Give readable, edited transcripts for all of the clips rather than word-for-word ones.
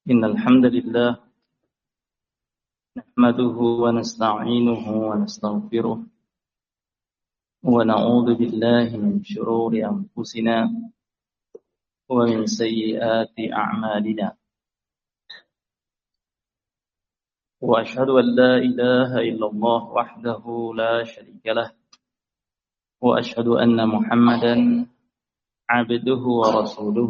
إن الحمد لله نحمده ونستعينه ونستغفره ونعوذ بالله من شرور أنفسنا ومن سيئات أعمالنا وأشهد أن لا إله إلا الله وحده لا شريك له وأشهد أن محمدا عبده ورسوله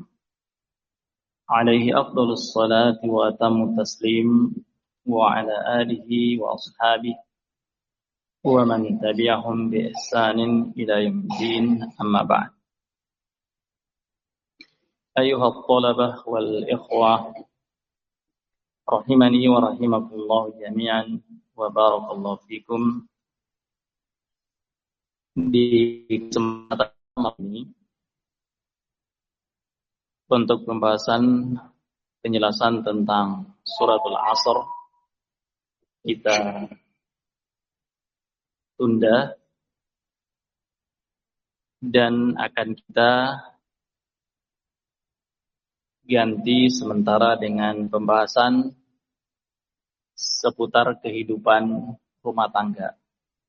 عليه أفضل الصلاة وأتم التسليم وعلى آله وأصحابه ومن تبعهم بإحسان إلى يوم الدين أما بعد أيها الطلبة والإخوة رحمني ورحمكم الله جميعا وبارك الله فيكم. Di kesempatan ini untuk pembahasan penjelasan tentang suratul Asr kita tunda dan akan kita ganti sementara dengan pembahasan seputar kehidupan rumah tangga.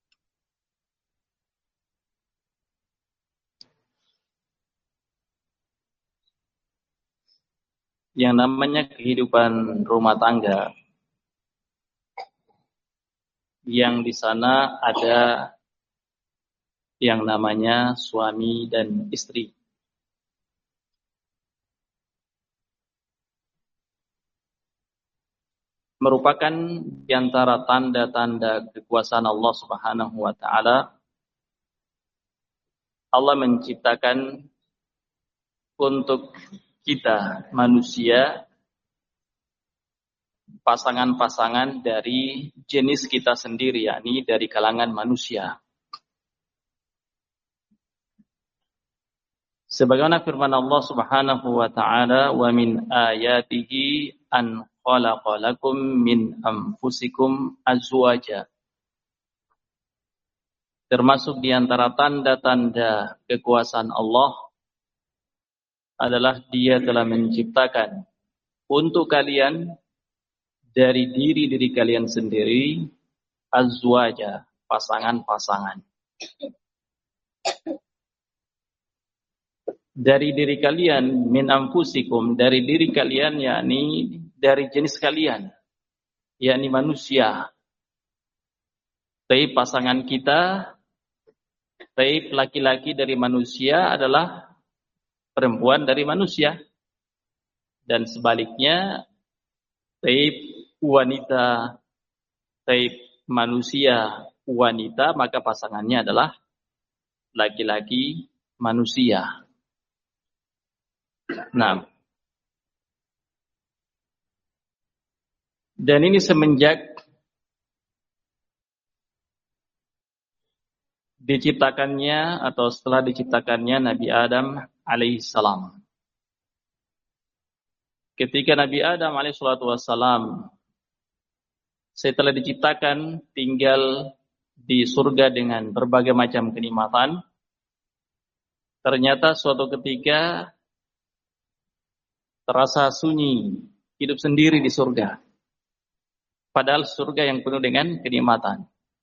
Yang namanya kehidupan rumah tangga, yang di sana ada yang namanya suami dan istri. Merupakan di antara tanda-tanda kekuasaan Allah Subhanahu wa taala. Allah menciptakan untuk kita manusia pasangan-pasangan dari jenis kita sendiri, yakni dari kalangan manusia. Sebagaimana firman Allah Subhanahu wa taala, "Wa min ayatihi an khalaqa lakum min anfusikum azwaja." Termasuk di antara tanda-tanda kekuasaan Allah adalah Dia telah menciptakan untuk kalian dari diri kalian sendiri azwaja, pasangan-pasangan. Dari diri kalian, min anfusikum, dari diri kalian, yakni dari jenis kalian, yakni manusia. Tapi pasangan kita, tapi laki-laki dari manusia adalah perempuan dari manusia, dan sebaliknya taib wanita, taib manusia wanita, maka pasangannya adalah laki-laki manusia. Nah, dan ini semenjak diciptakannya atau setelah diciptakannya Nabi Adam alaihissalam. Ketika Nabi Adam alaihissalam setelah diciptakan tinggal di surga dengan berbagai macam kenikmatan, ternyata suatu ketika terasa sunyi, hidup sendiri di surga. Padahal surga yang penuh dengan kenikmatan.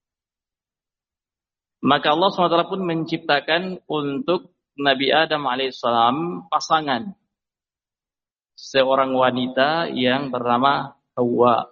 Maka Allah SWT pun menciptakan untuk Nabi Adam alaihissalam pasangan. Seorang wanita yang bernama Hawa.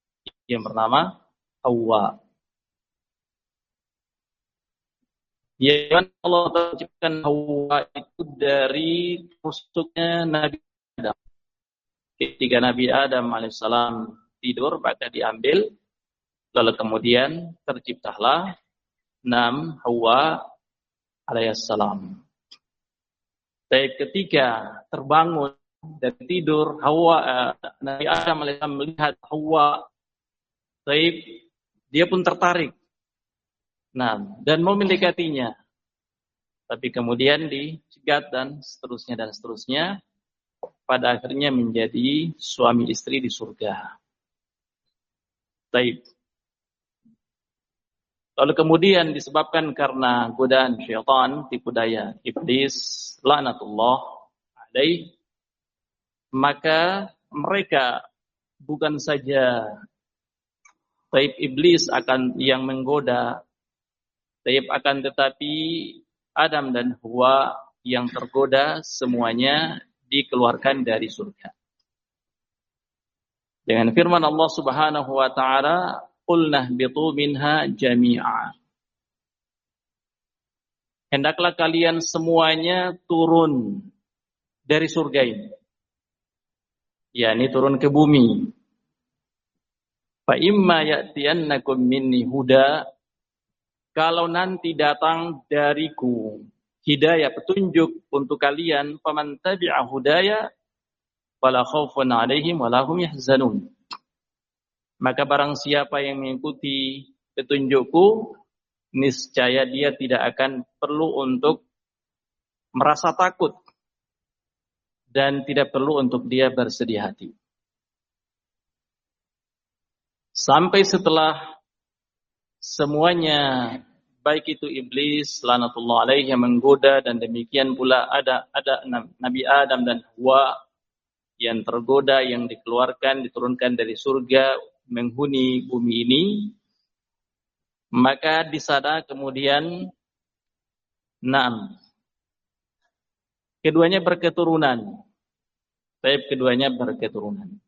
Yang Allah menciptakan Hawa itu dari rusuknya Nabi Adam. Ketika Nabi Adam alaihissalam tidur, maka diambil, lalu kemudian terciptalah Hawa alaihissalam. Tapi ketika terbangun dari tidur, Nabi Adam alaihissalam melihat Hawa, dia pun tertarik. Dan mau mendekatinya. Tapi kemudian dicegat dan seterusnya. Pada akhirnya menjadi suami istri di surga. Taib. Lalu kemudian disebabkan karena godaan syaitan, tipu daya iblis, laknatullah alaih, maka mereka bukan saja taib iblis akan yang menggoda, taib akan tetapi Adam dan Hawa yang tergoda semuanya dikeluarkan dari surga. Dengan firman Allah Subhanahu wa taala, "Qulna ihbitu minha jami'a." Hendaklah kalian semuanya turun dari surga ini. yakni turun ke bumi. Fa imma ya'tiyannakum minni huda, kalau nanti datang dariku hidayah petunjuk untuk kalian, faman tabi'a hudaya fala khaufun 'alaihim wa lahum yahzanun. Maka barang siapa yang mengikuti petunjukku, niscaya dia tidak akan perlu untuk merasa takut dan tidak perlu untuk dia bersedih hati. Sampai setelah semuanya, baik itu iblis laknatullah alaihi yang menggoda, dan demikian pula ada Nabi Adam dan Hawa yang tergoda, yang dikeluarkan, diturunkan dari surga menghuni bumi ini, maka di sana kemudian keduanya berketurunan. Keduanya berketurunan.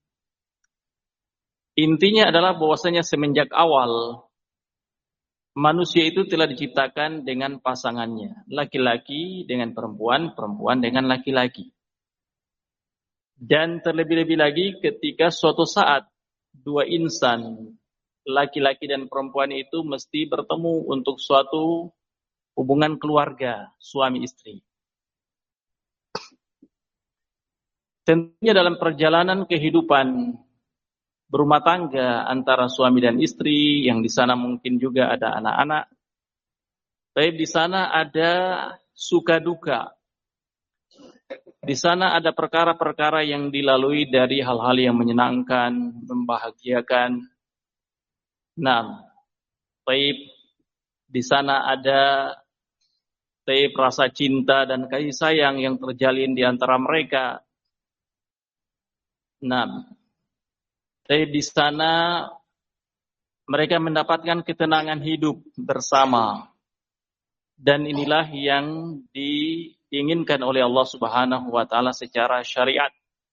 Intinya adalah bahwasanya semenjak awal manusia itu telah diciptakan dengan pasangannya, laki-laki dengan perempuan, perempuan dengan laki-laki. Dan terlebih-lebih lagi ketika suatu saat dua insan, laki-laki dan perempuan itu mesti bertemu untuk suatu hubungan keluarga, suami istri. Tentunya dalam perjalanan kehidupan berumah tangga antara suami dan istri, yang di sana mungkin juga ada anak-anak, tapi di sana ada suka duka. Di sana ada perkara-perkara yang dilalui dari hal-hal yang menyenangkan, membahagiakan. Di sana ada rasa cinta dan kasih sayang yang terjalin di antara mereka. Di sana mereka mendapatkan ketenangan hidup bersama. Dan inilah yang diinginkan oleh Allah Subhanahu wa taala secara syariat.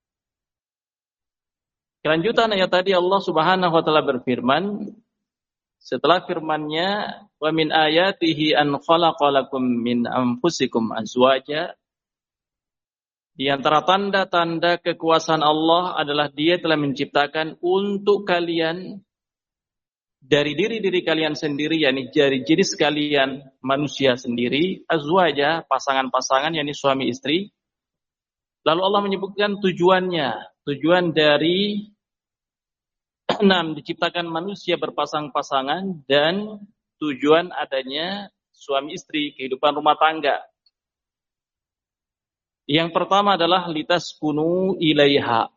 Kelanjutan ayat tadi, Allah Subhanahu wa taala berfirman, setelah firman-Nya, wa min ayatihi an khalaqalakum min anfusikum azwaja. Di antara tanda-tanda kekuasaan Allah adalah Dia telah menciptakan untuk kalian dari diri-diri kalian sendiri, yakni dari jenis kalian manusia sendiri, azwaja, pasangan-pasangan, yakni suami istri. Lalu Allah menyebutkan tujuannya, tujuan dari diciptakan manusia berpasang-pasangan dan tujuan adanya suami istri, kehidupan rumah tangga. Yang pertama adalah litaskunu ilaiha.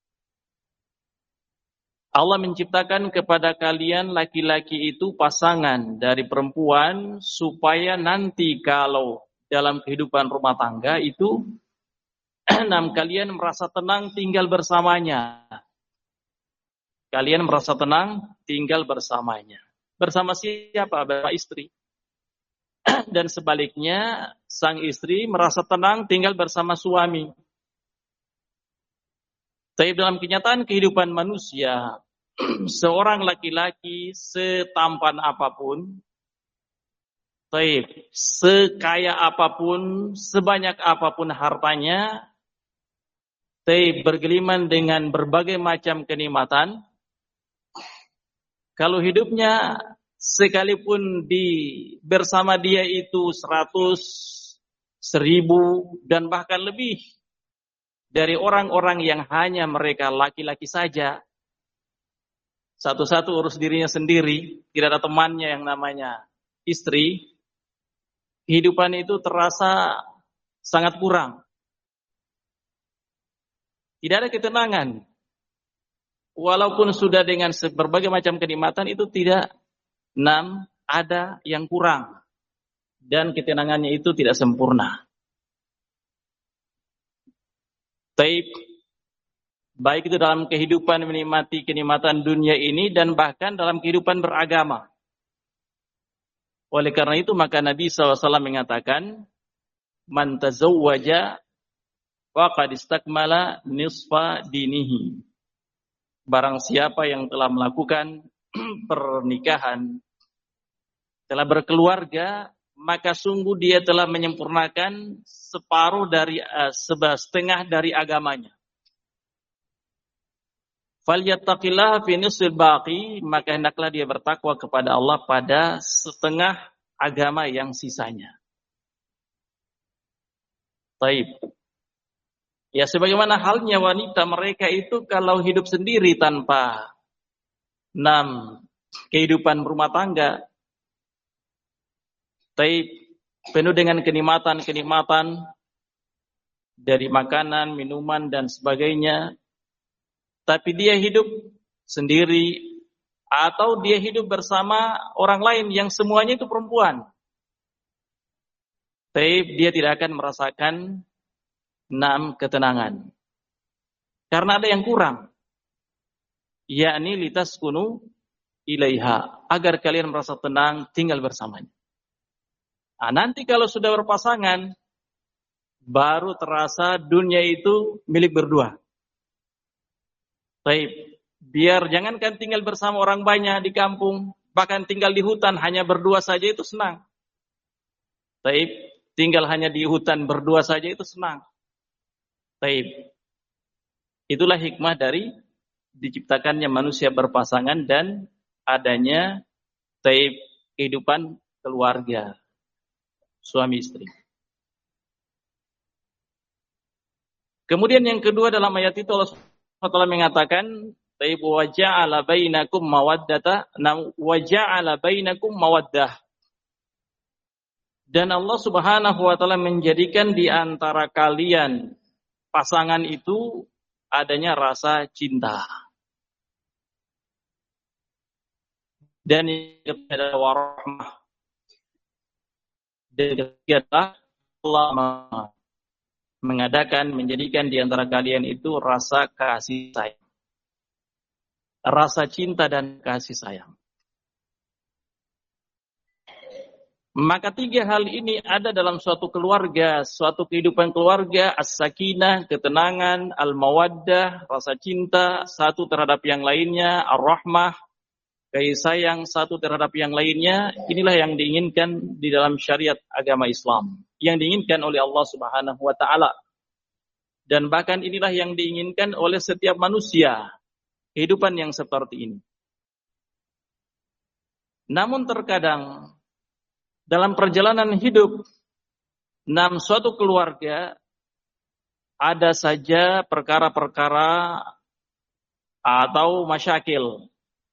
Allah menciptakan kepada kalian laki-laki itu pasangan dari perempuan supaya nanti kalau dalam kehidupan rumah tangga itu kalian merasa tenang tinggal bersamanya. Kalian merasa tenang tinggal bersamanya. Bersama siapa? Bersama istri. Dan sebaliknya, sang istri merasa tenang tinggal bersama suami. Tapi dalam kenyataan kehidupan manusia, seorang laki-laki setampan apapun, sekaya apapun, sebanyak apapun hartanya, bergeliman dengan berbagai macam kenikmatan, kalau hidupnya sekalipun bersama dia itu 100, 1000, dan bahkan lebih dari orang-orang yang hanya mereka laki-laki saja, satu-satu urus dirinya sendiri, tidak ada temannya yang namanya istri, kehidupan itu terasa sangat kurang. Tidak ada ketenangan. Walaupun sudah dengan berbagai macam kenikmatan, itu tidak ada yang kurang. Dan ketenangannya itu tidak sempurna. baik itu dalam kehidupan menikmati kenikmatan dunia ini dan bahkan dalam kehidupan beragama. Oleh karena itu maka Nabi SAW mengatakan, man tazawwaja faqad istakmala nisfa dinihi. Barang siapa yang telah melakukan pernikahan, telah berkeluarga, maka sungguh dia telah menyempurnakan separuh dari setengah dari agamanya. Falyattaqillaha fi nisfil baqi, maka hendaklah dia bertakwa kepada Allah pada setengah agama yang sisanya. Baik. Ya sebagaimana halnya wanita, mereka itu kalau hidup sendiri tanpa kehidupan rumah tangga, baik penuh dengan kenikmatan dari makanan, minuman dan sebagainya, tapi dia hidup sendiri atau dia hidup bersama orang lain yang semuanya itu perempuan, tapi dia tidak akan merasakan ketenangan. Karena ada yang kurang. Yakni litaskunu ilaiha, agar kalian merasa tenang tinggal bersamanya. Nah, nanti kalau sudah berpasangan, baru terasa dunia itu milik berdua. Baik, biar jangankan tinggal bersama orang banyak di kampung, bahkan tinggal di hutan hanya berdua saja itu senang. Baik, tinggal hanya di hutan berdua saja itu senang. Baik, itulah hikmah dari diciptakannya manusia berpasangan dan adanya taib kehidupan keluarga suami istri. Kemudian yang kedua dalam ayat itu Allah SWT mengatakan taib wa ja'ala bainakum mawaddata wa ja'ala bainakum mawaddah. Dan Allah Subhanahu wa taala menjadikan di antara kalian pasangan itu adanya rasa cinta. Dan yang ketiga warahmah. Dan ketiga Allah menjadikan di antara kalian itu rasa kasih sayang. Rasa cinta dan kasih sayang. Maka tiga hal ini ada dalam suatu keluarga, suatu kehidupan keluarga, as-sakinah, ketenangan, al-mawaddah, rasa cinta satu terhadap yang lainnya, ar-rahmah, kasih sayang satu terhadap yang lainnya. Inilah yang diinginkan di dalam syariat agama Islam, yang diinginkan oleh Allah Subhanahu wa taala. Dan bahkan inilah yang diinginkan oleh setiap manusia, kehidupan yang seperti ini. Namun terkadang dalam perjalanan hidup suatu keluarga ada saja perkara-perkara atau masyakil,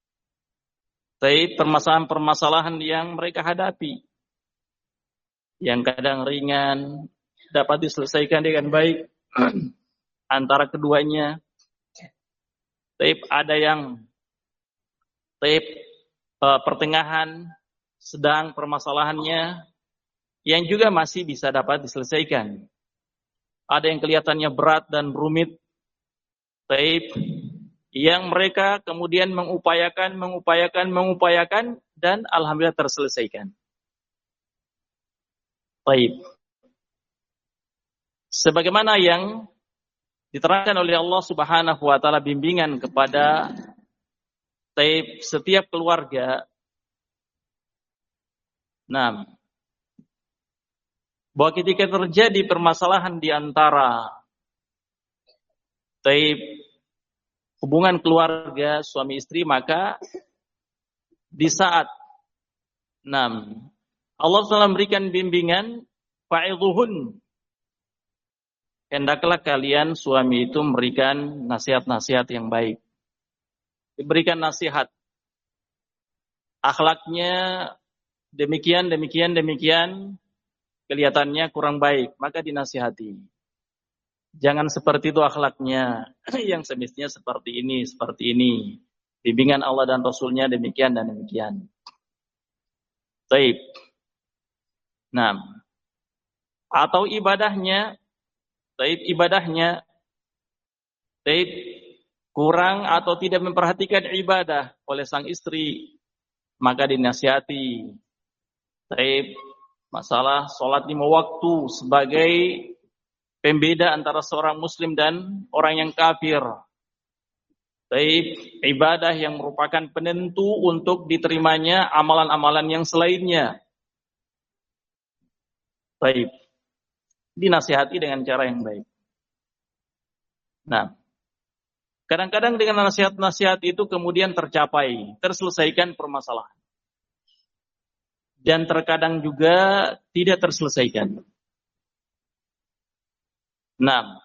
permasalahan yang mereka hadapi, yang kadang ringan dapat diselesaikan dengan baik antara keduanya. Ada yang pertengahan, sedang permasalahannya yang juga masih bisa dapat diselesaikan. Ada yang kelihatannya berat dan rumit, yang mereka kemudian mengupayakan dan alhamdulillah terselesaikan. Sebagaimana yang diterangkan oleh Allah Subhanahu wa taala bimbingan kepada setiap keluarga. Bahwa ketika terjadi permasalahan di antara hubungan keluarga suami istri, maka di saat Allah telah memberikan bimbingan, fa'idhuhun, hendaklah kalian suami itu memberikan nasihat-nasihat yang baik. Diberikan nasihat. Akhlaknya demikian, kelihatannya kurang baik, maka dinasihati. Jangan seperti itu akhlaknya, yang semestinya seperti ini. Bimbingan Allah dan Rasulnya demikian dan demikian. Atau ibadahnya, kurang atau tidak memperhatikan ibadah oleh sang istri, maka dinasihati. Taib, masalah sholat 5 waktu sebagai pembeda antara seorang muslim dan orang yang kafir. Taib, ibadah yang merupakan penentu untuk diterimanya amalan-amalan yang selainnya. Taib, dinasihati dengan cara yang baik. Nah, kadang-kadang dengan nasihat-nasihat itu kemudian terselesaikan permasalahan. Dan terkadang juga tidak terselesaikan. Nah,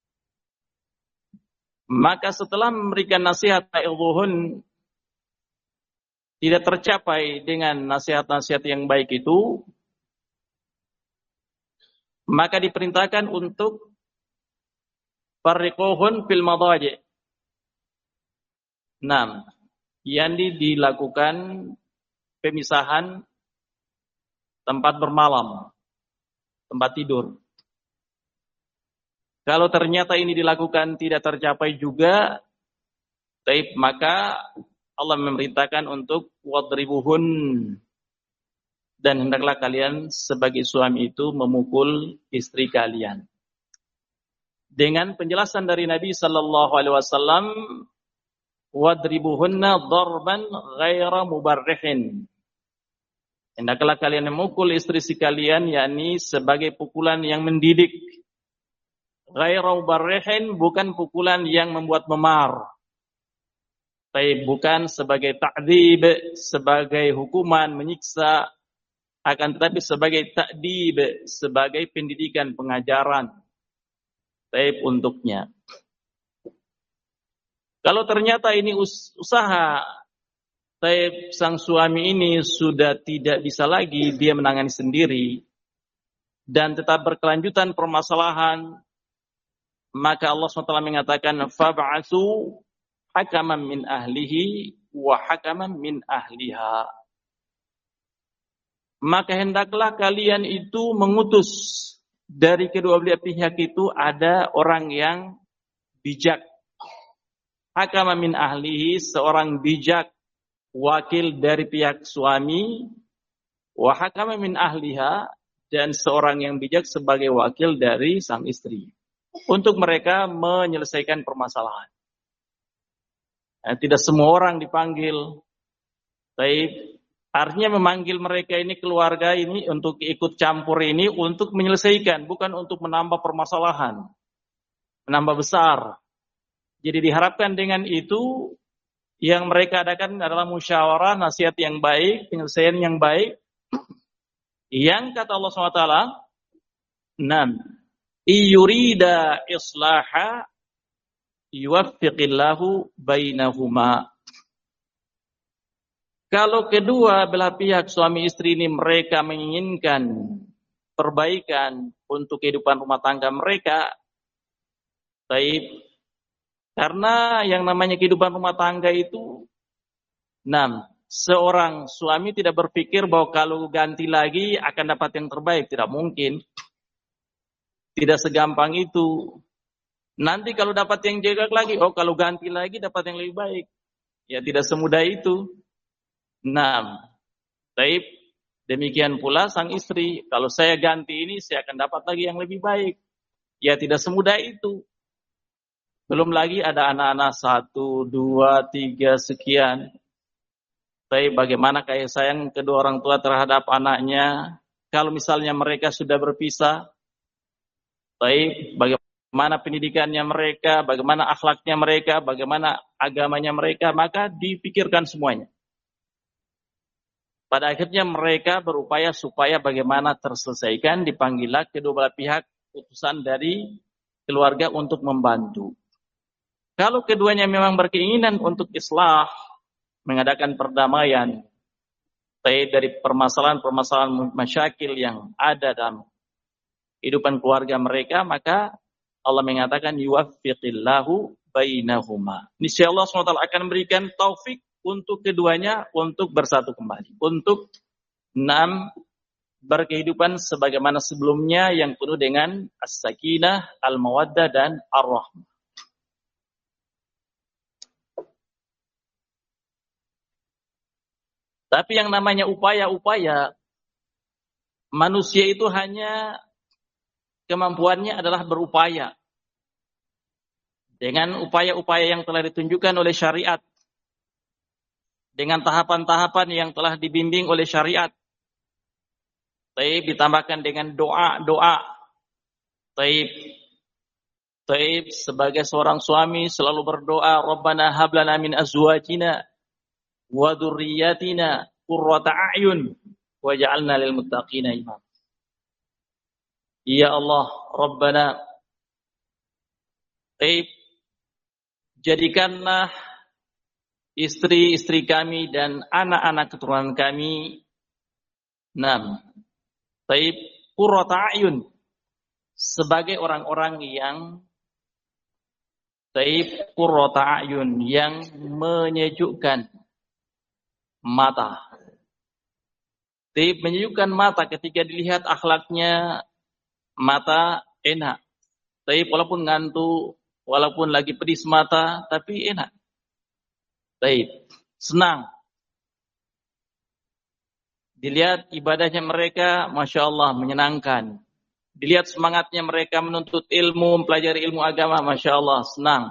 maka setelah memberikan nasihat ta'idhuhun tidak tercapai dengan nasihat-nasihat yang baik itu, maka diperintahkan untuk farriquhun fil madaji'. Nah, yang dilakukan pemisahan tempat bermalam, tempat tidur. Kalau ternyata ini dilakukan tidak tercapai juga, maka Allah memerintahkan untuk wadribuhun, dan hendaklah kalian sebagai suami itu memukul istri kalian. Dengan penjelasan dari Nabi sallallahu alaihi wasallam, wadribuhunna darban ghaira mubarrihin. Hendaklah kalian memukul istri kalian, yakni sebagai pukulan yang mendidik. Ghairu barrihin, bukan pukulan yang membuat memar. Bukan sebagai ta'dzib, sebagai hukuman menyiksa, akan tetapi sebagai ta'dib, sebagai pendidikan, pengajaran. Untuknya. Kalau ternyata ini usaha sang suami ini sudah tidak bisa lagi dia menangani sendiri dan tetap berkelanjutan permasalahan, maka Allah SWT mengatakan fab'atsu hakaman min ahlihi wa hakaman min ahliha. Maka hendaklah kalian itu mengutus dari kedua belah pihak itu ada orang yang bijak. Hakaman min ahlihi, seorang bijak, wakil dari pihak suami, wa hakaman min ahliha, dan seorang yang bijak sebagai wakil dari sang istri. Untuk mereka menyelesaikan permasalahan. Tidak semua orang dipanggil. Artinya memanggil mereka ini, keluarga ini, untuk ikut campur ini, untuk menyelesaikan, bukan untuk menambah permasalahan, menambah besar. Jadi diharapkan dengan itu, yang mereka adakan adalah musyawarah, nasihat yang baik, penyelesaian yang baik. Yang kata Allah SWT, iyurida islaha yuwaffiqillahu bainahuma. Kalau kedua belah pihak suami istri ini mereka menginginkan perbaikan untuk kehidupan rumah tangga mereka, karena yang namanya kehidupan rumah tangga itu, seorang suami tidak berpikir bahwa kalau ganti lagi akan dapat yang terbaik, tidak mungkin. Tidak segampang itu. Nanti kalau dapat yang jelek lagi, kalau ganti lagi dapat yang lebih baik. Ya tidak semudah itu. Demikian pula sang istri, kalau saya ganti ini saya akan dapat lagi yang lebih baik. Ya tidak semudah itu. Belum lagi ada anak-anak 1, 2, 3 sekian. Bagaimana kasih sayang kedua orang tua terhadap anaknya? Kalau misalnya mereka sudah berpisah, bagaimana pendidikannya mereka, bagaimana akhlaknya mereka, bagaimana agamanya mereka, maka dipikirkan semuanya. Pada akhirnya mereka berupaya supaya bagaimana terselesaikan, dipanggillah kedua belah pihak utusan dari keluarga untuk membantu. Kalau keduanya memang berkeinginan untuk islah, mengadakan perdamaian, dari permasalahan-permasalahan masyakil yang ada dalam kehidupan keluarga mereka, maka Allah mengatakan yuwaffiqillahu bainahuma. Niscaya Allah SWT akan memberikan taufik untuk keduanya untuk bersatu kembali, untuk berkehidupan sebagaimana sebelumnya yang penuh dengan as-sakinah, al-mawaddah dan ar-rahmah. Tapi yang namanya upaya-upaya, manusia itu hanya kemampuannya adalah berupaya. Dengan upaya-upaya yang telah ditunjukkan oleh syariat. Dengan tahapan-tahapan yang telah dibimbing oleh syariat. Taib ditambahkan dengan doa-doa. Taib sebagai seorang suami selalu berdoa, Rabbana hablana min azwajina wa dzurriyyatina qurrata a'yun waj'alna lil muttaqina imama. Ya Allah, Rabbana, jadikanlah istri-istri kami dan anak-anak keturunan kami qurrata a'yun, sebagai orang-orang yang qurrata a'yun, yang menyejukkan mata. Menyejukkan mata ketika dilihat akhlaknya, mata enak. Walaupun ngantuk, walaupun lagi pedis mata, tapi enak. Senang. Dilihat ibadahnya mereka, Masya Allah, menyenangkan. Dilihat semangatnya mereka menuntut ilmu, mempelajari ilmu agama, Masya Allah, senang.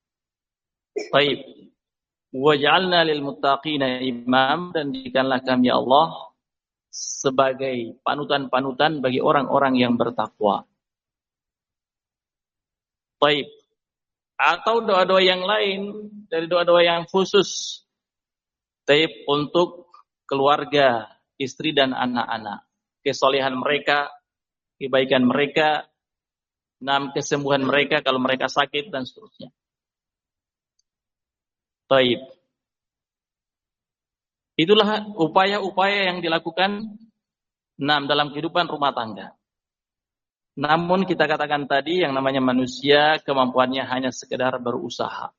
Waj'alna lil muttaqina imam, dan jadikanlah kami Allah sebagai panutan-panutan bagi orang-orang yang bertakwa. Atau doa-doa yang lain dari doa-doa yang khusus untuk keluarga, istri dan anak-anak, kesolehan mereka, kebaikan mereka, kesembuhan mereka kalau mereka sakit dan seterusnya. Itulah upaya-upaya yang dilakukan dalam kehidupan rumah tangga. Namun kita katakan tadi, yang namanya manusia kemampuannya hanya sekedar berusaha.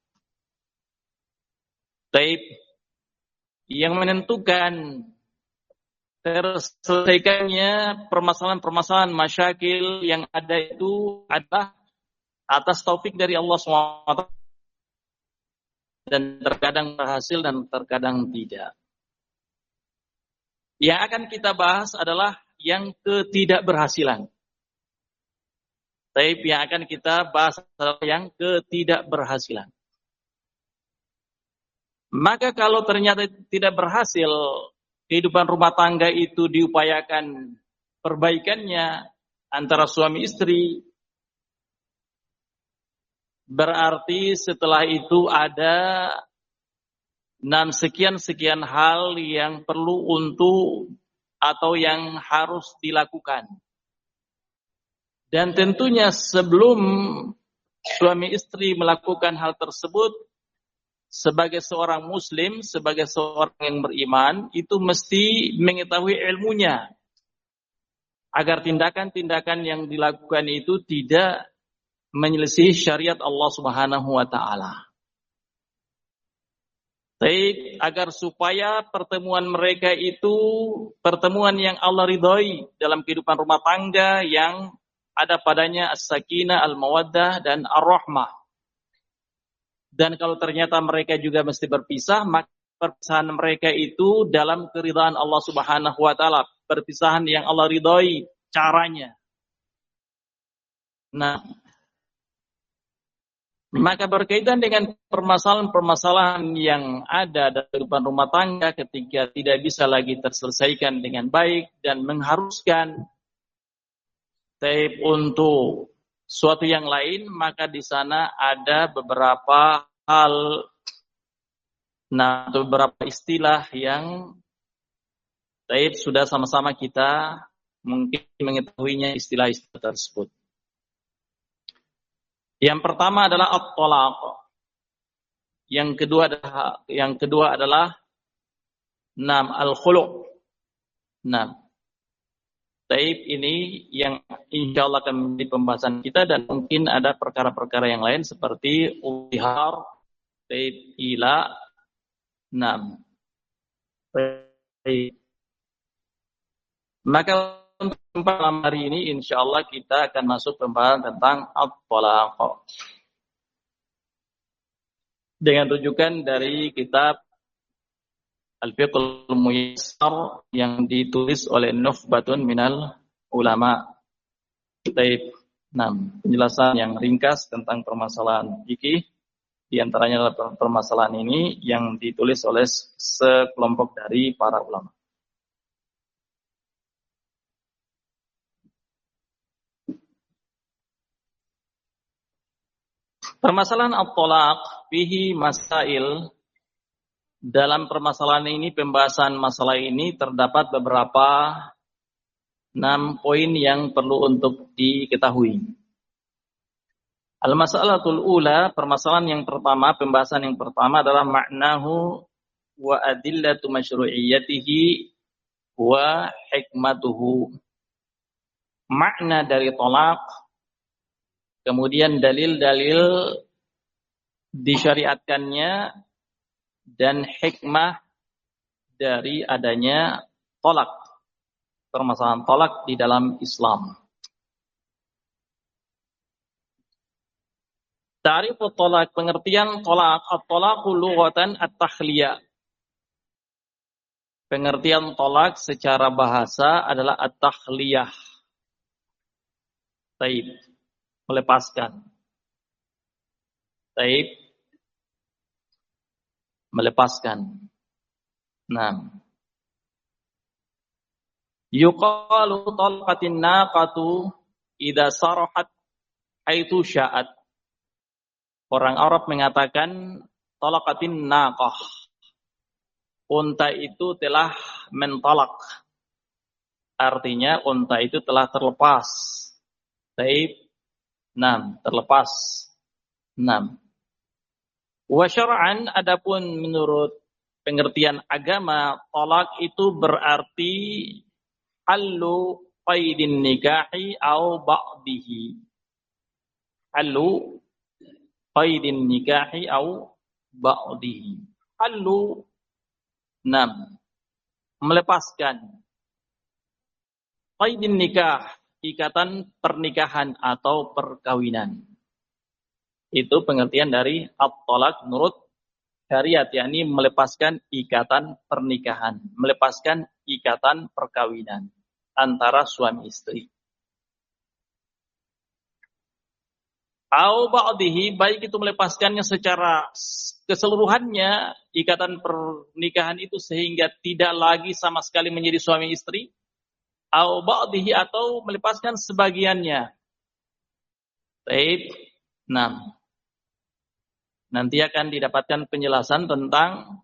Yang menentukan terselesaikannya permasalahan-permasalahan masyakil yang ada itu adalah atas taufik dari Allah SWT. Dan terkadang berhasil dan terkadang tidak. Yang akan kita bahas adalah yang ketidakberhasilan. Yang akan kita bahas adalah yang ketidakberhasilan. Maka kalau ternyata tidak berhasil, kehidupan rumah tangga itu diupayakan perbaikannya antara suami istri, berarti setelah itu ada sekian hal yang perlu untuk atau yang harus dilakukan. Dan tentunya sebelum suami istri melakukan hal tersebut, sebagai seorang muslim, sebagai seorang yang beriman, itu mesti mengetahui ilmunya. Agar tindakan-tindakan yang dilakukan itu tidak menyelisihi syariat Allah Subhanahu wa taala. Agar supaya pertemuan mereka itu pertemuan yang Allah ridhoi dalam kehidupan rumah tangga, yang ada padanya as-sakinah, al-mawaddah dan ar-rahmah. Dan kalau ternyata mereka juga mesti berpisah, maka perpisahan mereka itu dalam keridhaan Allah Subhanahu wa taala, perpisahan yang Allah ridhoi caranya. Maka berkaitan dengan permasalahan-permasalahan yang ada dalam kehidupan rumah tangga ketika tidak bisa lagi terselesaikan dengan baik dan mengharuskan untuk suatu yang lain, maka di sana ada beberapa hal, beberapa istilah yang sudah sama-sama kita mungkin mengetahuinya istilah-istilah tersebut. Yang pertama adalah at-talaq. Yang kedua adalah al-khulu'. Ini yang insyaallah akan menjadi pembahasan kita, dan mungkin ada perkara-perkara yang lain seperti ulihar, ila. Maka untuk malam hari ini insyaallah kita akan masuk pembahasan tentang at-talaq dengan rujukan dari kitab Al-Fiqhul Muyassar yang ditulis oleh Nukhbatun minal ulama. Baik. Nah, penjelasan yang ringkas tentang permasalahan fikih, di antaranya adalah permasalahan ini yang ditulis oleh sekelompok dari para ulama. Permasalahan at-talaq fihi masail. Dalam permasalahan ini, pembahasan masalah ini terdapat beberapa 6 poin yang perlu untuk diketahui. Al-mas'alatul ula, permasalahan yang pertama, pembahasan yang pertama adalah maknahu wa adillatu masyru'iyyatihi wa hikmatuhu. Makna dari talaq, kemudian dalil-dalil disyariatkannya, dan hikmah dari adanya talaq, permasalahan talaq di dalam Islam. Ta'rifut talaq, pengertian talaq, at-talaqu lughatan at-takhliyah. Pengertian talaq secara bahasa adalah at-takhliyah. Taib, melepaskan. Taib, melepaskan. Nah, yuqalu talaqatin naqatu idza sarahat haitsu sya'at. Orang Arab mengatakan talaqatin naqah, unta itu telah mentalak. Artinya unta itu telah terlepas. Taib, terlepas. Wa syar'an, adapun menurut pengertian agama, talak itu berarti hallu qaidin nikahi au ba'dihi. Hallu qaidin nikahi au ba'dihi. Hallu, melepaskan. Qaidin nikah, ikatan pernikahan atau perkawinan. Itu pengertian dari at-talaq menurut syariat, yakni melepaskan ikatan pernikahan, melepaskan ikatan perkawinan antara suami istri. Au ba'dihi, baik itu melepaskannya secara keseluruhannya, ikatan pernikahan itu sehingga tidak lagi sama sekali menjadi suami istri. Au ba'dihi, atau melepaskan sebagiannya. Baik. Nanti akan didapatkan penjelasan tentang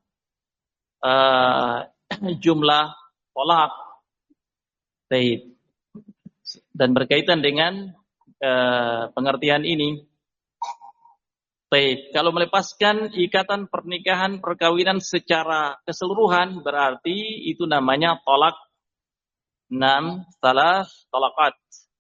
jumlah talaq. Baik. Dan berkaitan dengan pengertian ini. Baik, kalau melepaskan ikatan pernikahan perkawinan secara keseluruhan berarti itu namanya talaq 3 talaqat.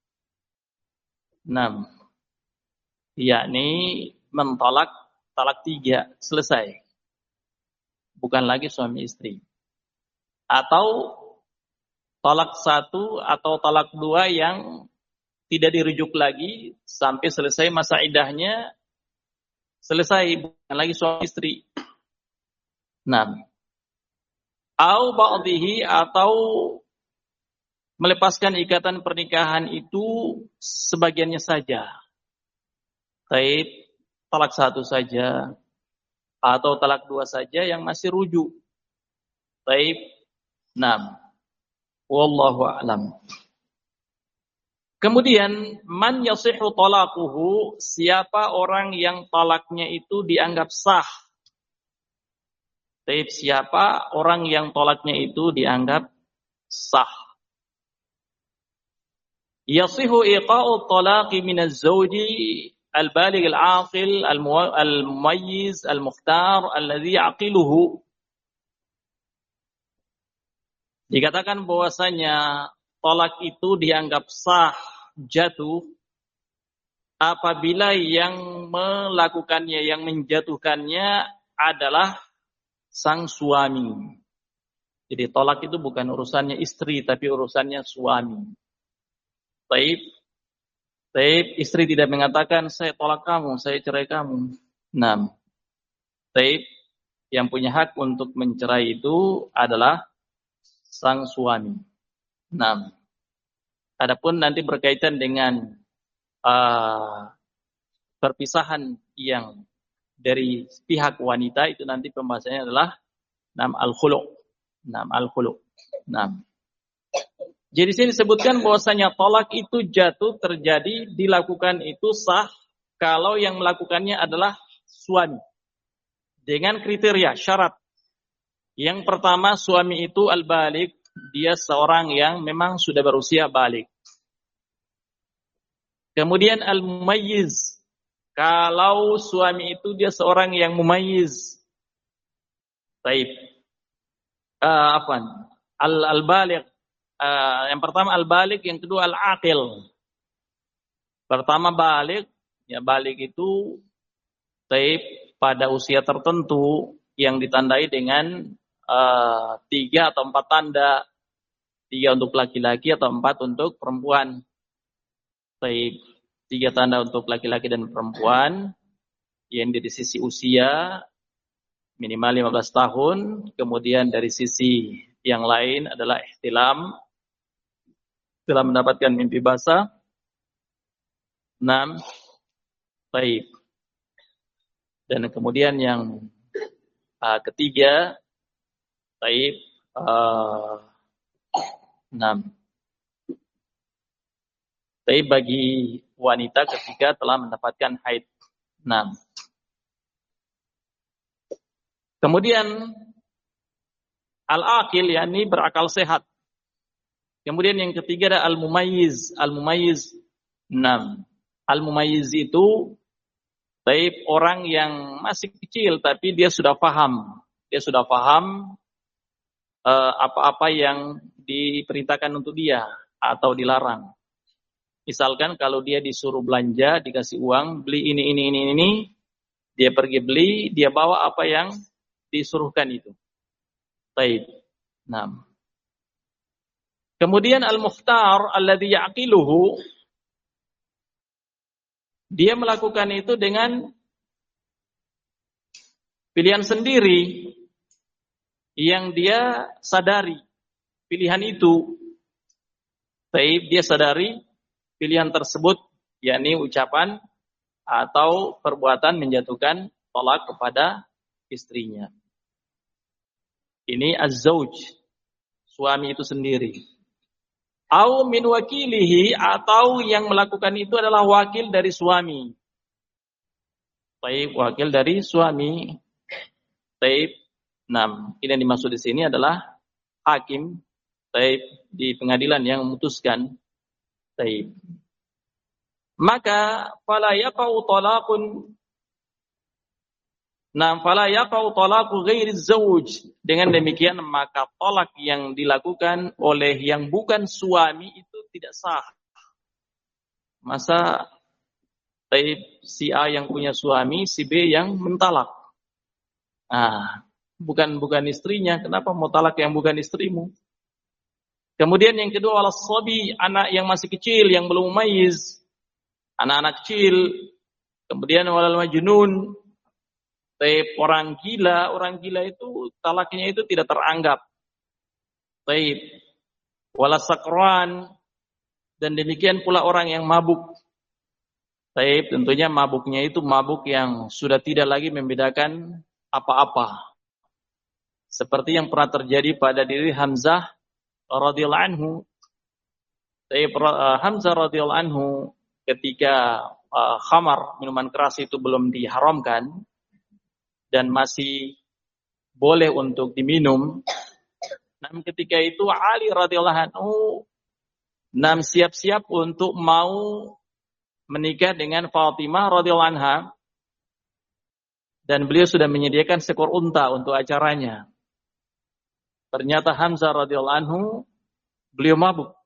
Yakni mentalak talak 3, selesai. Bukan lagi suami istri. Atau talak 1 atau talak 2 yang tidak dirujuk lagi sampai selesai masa iddahnya, selesai, bukan lagi suami istri. Au ba'dihi, atau melepaskan ikatan pernikahan itu sebagiannya saja. Baik, talak 1 saja atau talak 2 saja yang masih rujuk. Baik. Wallahu a'lam. Kemudian, man yasihhu talaquhu, siapa orang yang talaknya itu dianggap sah. Baik, siapa orang yang talaknya itu dianggap sah. Yasihhu iqa'u talaqi minaz zawji al-baligh al-aqil al-mumayyiz al-mukhtar alladhi yaqiluhu. Dikatakan bahwasanya talak itu dianggap sah, jatuh apabila yang melakukannya, yang menjatuhkannya adalah sang suami. Jadi talak itu bukan urusannya istri, tapi urusannya suami. Taib, istri tidak mengatakan saya tolak kamu, saya cerai kamu. Taib, Yang punya hak untuk mencerai itu adalah sang suami. Nah, adapun nanti berkaitan dengan perpisahan yang dari pihak wanita itu nanti pembahasannya adalah al-khulu'. Al-khulu'. Jadi sini disebutkan bahwasanya talak itu jatuh terjadi dilakukan itu sah kalau yang melakukannya adalah suami. Dengan kriteria syarat. Yang pertama suami itu al-baligh, dia seorang yang memang sudah berusia baligh. Kemudian al-mumayyiz, kalau suami itu dia seorang yang mumayyiz. Baik. Al-baligh. Yang pertama al-baligh, yang kedua al-aqil. Pertama baligh, ya baligh itu taib pada usia tertentu yang ditandai dengan 3 atau 4 tanda. 3 untuk laki-laki atau 4 untuk perempuan. Taib 3 tanda untuk laki-laki dan perempuan yang dari sisi usia minimal 15 tahun, kemudian dari sisi yang lain adalah ihtilam, telah mendapatkan mimpi basah. 6. Taib. Dan kemudian yang ketiga, taib 6. Taib bagi wanita ketika telah mendapatkan haid. 6. Kemudian al-aqil, yakni berakal sehat. Kemudian yang ketiga ada al-mumayyiz. Al-mumayyiz 6. Al-mumayyiz itu taib orang yang masih kecil tapi dia sudah paham. Dia sudah paham apa-apa yang diperintahkan untuk dia atau dilarang. Misalkan kalau dia disuruh belanja, dikasih uang, beli ini, dia pergi beli, dia bawa apa yang disuruhkan itu. Taib. 6. Kemudian al-mukhtar alladhi ya'qiluhu, dia melakukan itu dengan pilihan sendiri yang dia sadari pilihan itu. Taib, dia sadari pilihan tersebut, yakni ucapan atau perbuatan menjatuhkan talak kepada istrinya. Ini az-zauj, suami itu sendiri. Au min wakilihi, atau yang melakukan itu adalah wakil dari suami. Taib, wakil dari suami. Taib. 6. Ini yang dimaksud di sini adalah hakim taib di pengadilan yang memutuskan. Taib. Maka fala yaqau talaqun. Fala yaqau talaqu ghairi zauj. Dengan demikian maka talak yang dilakukan oleh yang bukan suami itu tidak sah. Masa taib si A yang punya suami, si B yang mentalak. Bukan istrinya, kenapa mau talak yang bukan istrimu? Kemudian yang kedua wala sabi, anak yang masih kecil yang belum mumayyiz, anak-anak kecil. Kemudian walal majnun, taib orang gila itu talaknya itu tidak teranggap. Taib wala sakran, dan demikian pula orang yang mabuk. Taib tentunya mabuknya itu mabuk yang sudah tidak lagi membedakan apa-apa. Seperti yang pernah terjadi pada diri Hamzah radhiyallahu anhu. Hamzah radhiyallahu anhu ketika khamar, minuman keras itu belum diharamkan dan masih boleh untuk diminum. Namun ketika itu Ali radhiyallahu anhu siap-siap untuk mau menikah dengan Fatimah radhiyallahu anha, dan beliau sudah menyediakan seekor unta untuk acaranya. Ternyata Hamzah radhiyallahu anhu beliau mabuk.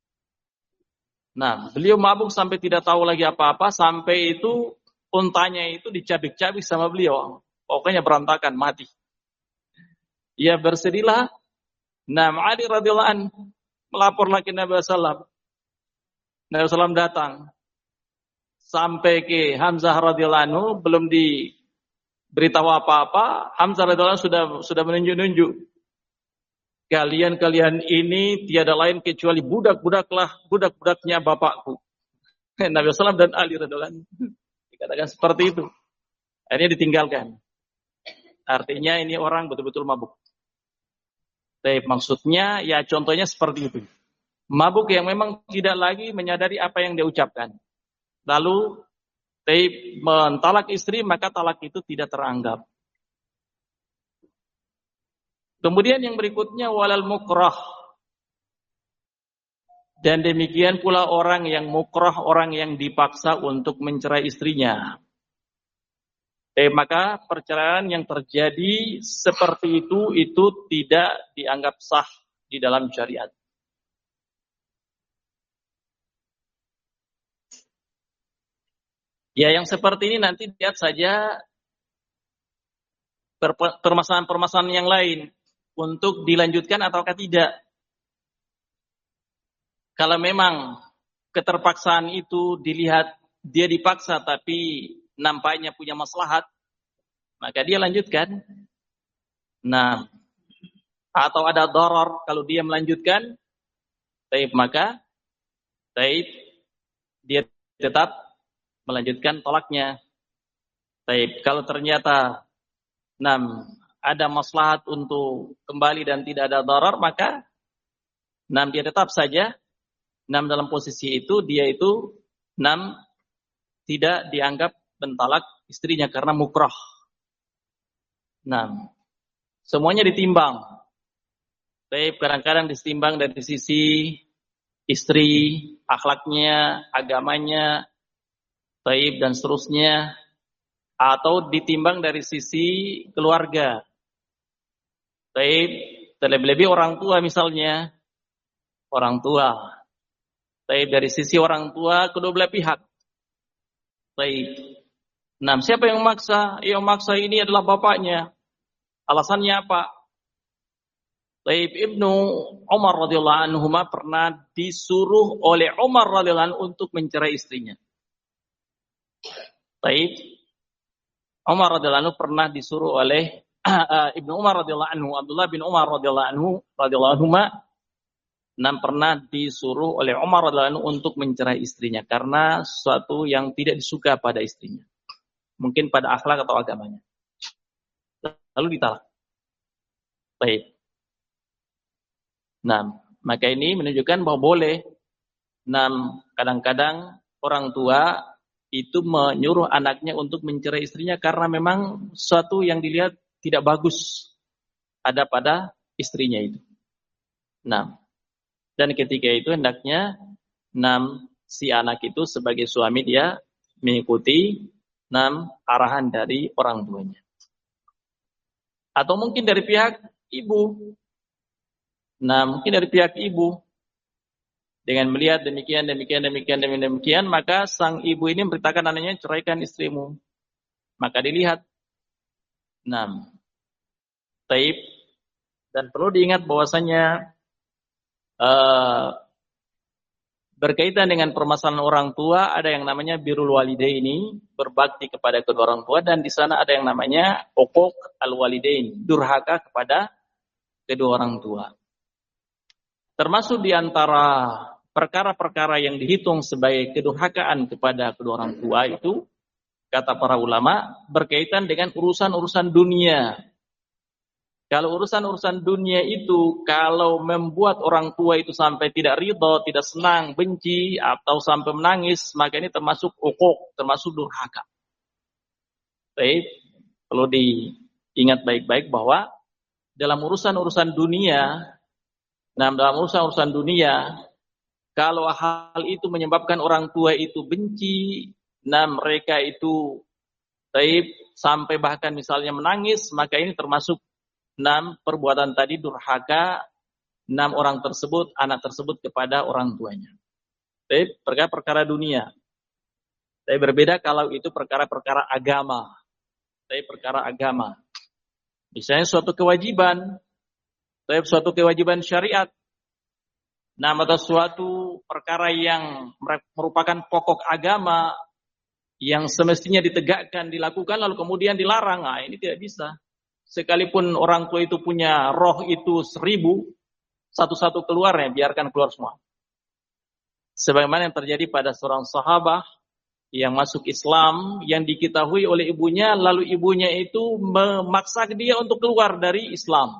Beliau mabuk sampai tidak tahu lagi apa-apa, sampai itu untanya itu dicabik-cabik sama beliau. Pokoknya berantakan, mati. Ia bersedihlah. Ali radhiyallahu anhu melapor lagi Nabi sallallahu alaihi wasallam. Nabi sallallahu datang sampai ke Hamzah radhiyallahu anhu, belum beritahu apa-apa, Hamzah radhiyallahu anhu sudah menunjuk-nunjuk. Kalian ini tiada lain kecuali budak-budaknya bapakku. Nabi SAW dan Ali radhiyallahu anhu dikatakan seperti itu. Akhirnya ditinggalkan. Artinya ini orang betul-betul mabuk. Tapi maksudnya ya contohnya seperti itu. Mabuk yang memang tidak lagi menyadari apa yang dia ucapkan. Lalu mentalak istri, maka talak itu tidak teranggap. Kemudian yang berikutnya walal mukrah. Dan demikian pula orang yang mukrah, orang yang dipaksa untuk mencerai istrinya. Maka perceraian yang terjadi seperti itu tidak dianggap sah di dalam syariat. Ya, yang seperti ini nanti lihat saja permasalahan-permasalahan yang lain untuk dilanjutkan ataukah tidak. Kalau memang keterpaksaan itu dilihat dia dipaksa tapi nampaknya punya maslahat, maka dia lanjutkan. Nah, atau ada darar kalau dia melanjutkan, maka dia tetap melanjutkan tolaknya. Kalau ternyata ada maslahat untuk kembali dan tidak ada darar, maka dia tetap saja dalam posisi itu, dia itu tidak dianggap mentalak istrinya karena mukrah. Semuanya ditimbang. Kadang-kadang ditimbang dari sisi istri, akhlaknya, agamanya, dan seterusnya, atau ditimbang dari sisi keluarga. Terlebih-lebih orang tua misalnya, orang tua. Dari sisi orang tua kedua belah pihak. Siapa yang memaksa? Yang memaksa ini adalah bapaknya. Alasannya apa? Ibnu Umar radhiyallahu anhu pernah disuruh oleh Umar radhiyallahu anhu untuk mencerai istrinya. Umar radhiyallahu anhu pernah disuruh oleh Ibnu Umar radhiyallahu anhu, Abdullah bin Umar radhiyallahu anhu pernah disuruh oleh Umar radhiyallahu anhu untuk mencerai istrinya karena sesuatu yang tidak disuka pada istrinya. Mungkin pada akhlak atau agamanya. Lalu ditalak. Maka ini menunjukkan bahwa boleh kadang-kadang orang tua itu menyuruh anaknya untuk mencerai istrinya karena memang sesuatu yang dilihat tidak bagus ada pada istrinya itu. Dan ketika itu hendaknya si anak itu sebagai suami dia mengikuti arahan dari orang tuanya. Atau mungkin dari pihak ibu. Mungkin dari pihak ibu. Dengan melihat demikian, maka sang ibu ini memberitakan anaknya, ceraikan istrimu. Maka dilihat. Dan perlu diingat bahwasanya berkaitan dengan permasalahan orang tua, ada yang namanya birrul walidaini, berbakti kepada kedua orang tua, dan di sana ada yang namanya uquq al-walidain, durhaka kepada kedua orang tua. Termasuk di antara perkara-perkara yang dihitung sebagai kedurhakaan kepada kedua orang tua itu, kata para ulama, berkaitan dengan urusan-urusan dunia. Kalau urusan-urusan dunia itu, kalau membuat orang tua itu sampai tidak ridho, tidak senang, benci, atau sampai menangis, maka ini termasuk uquq, termasuk durhaka. Perlu diingat baik-baik bahwa dalam urusan-urusan dunia, kalau hal itu menyebabkan orang tua itu benci, mereka itu sampai bahkan misalnya menangis, maka ini termasuk perbuatan tadi durhaka orang tersebut, anak tersebut kepada orang tuanya. Perkara-perkara dunia. Tapi berbeda kalau itu perkara-perkara agama. Perkara agama. Misalnya suatu kewajiban, suatu kewajiban syariat. Atau suatu perkara yang merupakan pokok agama yang semestinya ditegakkan, dilakukan, lalu kemudian dilarang. Nah, ini tidak bisa. Sekalipun orang tua itu punya roh itu 1000, satu-satu keluar ya, biarkan keluar semua. Sebagaimana yang terjadi pada seorang sahabat yang masuk Islam, yang diketahui oleh ibunya, lalu ibunya itu memaksa dia untuk keluar dari Islam.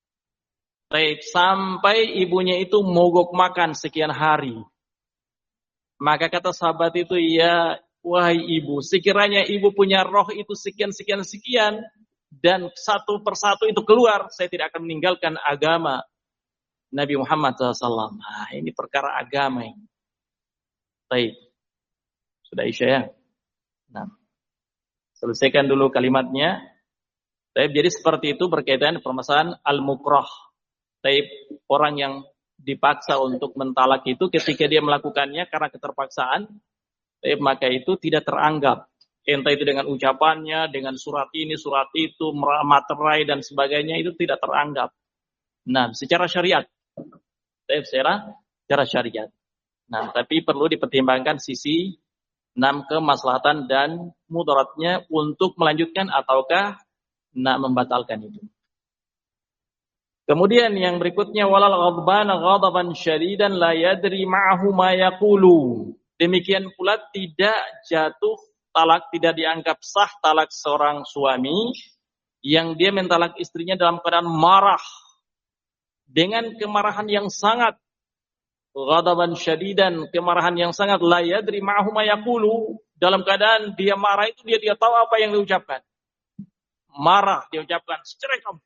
Sampai ibunya itu mogok makan sekian hari. Maka kata sahabat itu, ya wahai ibu, sekiranya ibu punya roh itu sekian, dan satu persatu itu keluar, saya tidak akan meninggalkan agama Nabi Muhammad SAW. Nah, ini perkara agama ini. Baik. Sudah Isya ya? Nah, selesaikan dulu kalimatnya. Baik, jadi seperti itu berkaitan permasalahan al-mukrah. Baik, orang yang dipaksa untuk mentalak itu ketika dia melakukannya karena keterpaksaan, maka itu tidak teranggap. Entah itu dengan ucapannya, dengan surat ini, surat itu, materai dan sebagainya, itu tidak teranggap. Nah, secara syariat. Secara syariat. Nah, tapi perlu dipertimbangkan sisi 6 kemaslahatan dan mudaratnya untuk melanjutkan ataukah membatalkan itu. Kemudian yang berikutnya, walal ghadban ghadaban syadidan la yadri ma'ahu ma yaqulu. Demikian pula tidak jatuh talak, tidak dianggap sah talak seorang suami yang dia mentalak istrinya dalam keadaan marah dengan kemarahan yang sangat, ghadaban syadidan, kemarahan yang sangat, la yadri ma'ahu ma yaqulu, dalam keadaan dia marah itu dia tidak tahu apa yang diucapkan. Marah dia ucapkan, cerai kamu.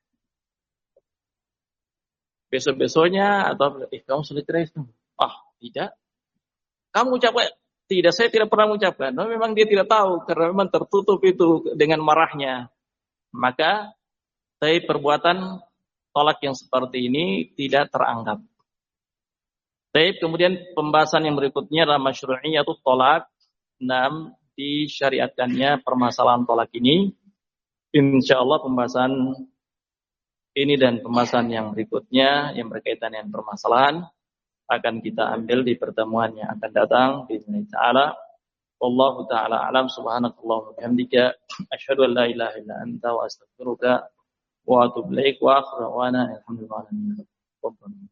Besok-besoknya atau kamu sudah cerai itu. Tidak. Kamu ucapkan, tidak, saya tidak pernah mengucapkan. No, memang dia tidak tahu karena memang tertutup itu dengan marahnya. Maka dari perbuatan tolak yang seperti ini tidak teranggap. Baik, kemudian pembahasan yang berikutnya adalah masyru'iyatul tolak. 6, disyariatkannya permasalahan tolak ini. Insyaallah pembahasan ini dan pembahasan yang berikutnya yang berkaitan dengan permasalahan akan kita ambil di pertemuan yang akan datang bismillah taala. Wallahu taala alam, subhanakallahumma wa bihamdika asyhadu an la ilaha illa anta wa astaghfiruka wa atubu ilaik wa akhiru da'wana alhamdulillahi rabbil alamin.